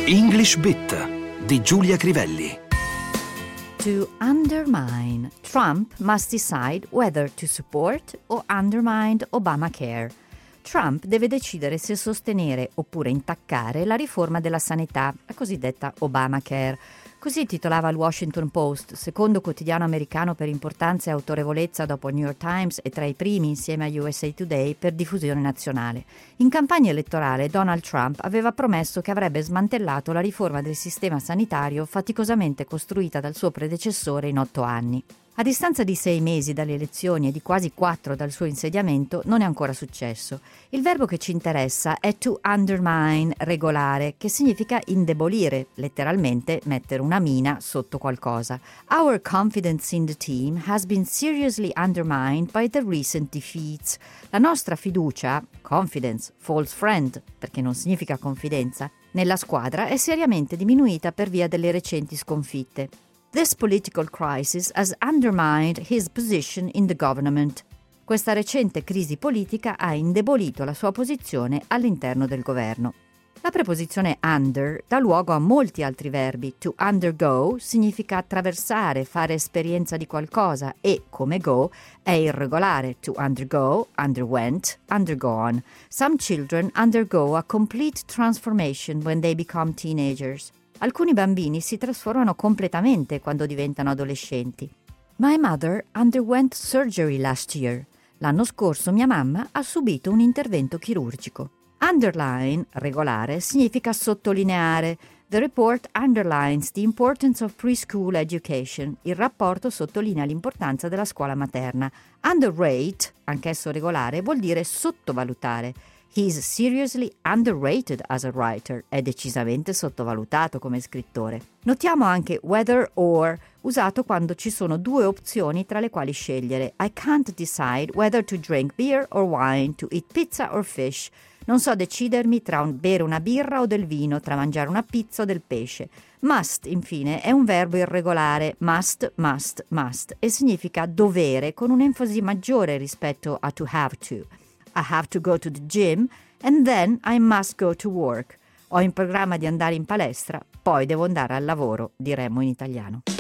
English Bit di Giulia Crivelli. To undermine, Trump must decide whether to support or undermine Obamacare. Trump deve decidere se sostenere oppure intaccare la riforma della sanità, la cosiddetta Obamacare. Così titolava il Washington Post, secondo quotidiano americano per importanza e autorevolezza dopo il New York Times e tra i primi insieme a USA Today per diffusione nazionale. In campagna elettorale Donald Trump aveva promesso che avrebbe smantellato la riforma del sistema sanitario faticosamente costruita dal suo predecessore in 8 anni. A distanza di 6 mesi dalle elezioni e di quasi 4 dal suo insediamento non è ancora successo. Il verbo che ci interessa è to undermine, regolare, che significa indebolire, letteralmente mettere una mina sotto qualcosa. Our confidence in the team has been seriously undermined by the recent defeats. La nostra fiducia, confidence, false friend, perché non significa confidenza, nella squadra è seriamente diminuita per via delle recenti sconfitte. This political crisis has undermined his position in the government. Questa recente crisi politica ha indebolito la sua posizione all'interno del governo. La preposizione under dà luogo a molti altri verbi. To undergo significa attraversare, fare esperienza di qualcosa e, come go, è irregolare. To undergo, underwent, undergone. Some children undergo a complete transformation when they become teenagers. Alcuni bambini si trasformano completamente quando diventano adolescenti. My mother underwent surgery last year. L'anno scorso mia mamma ha subito un intervento chirurgico. Underline, regolare, significa sottolineare. The report underlines the importance of preschool education. Il rapporto sottolinea l'importanza della scuola materna. Underrate, anch'esso regolare, vuol dire sottovalutare. He is seriously underrated as a writer. È decisamente sottovalutato come scrittore. Notiamo anche whether or, usato quando ci sono 2 opzioni tra le quali scegliere. I can't decide whether to drink beer or wine, to eat pizza or fish. Non so decidermi tra bere una birra o del vino, tra mangiare una pizza o del pesce. Must, infine, è un verbo irregolare, must, e significa dovere con un'enfasi maggiore rispetto a to have to. I have to go to the gym and then I must go to work. Ho in programma di andare in palestra, poi devo andare al lavoro, diremmo in italiano.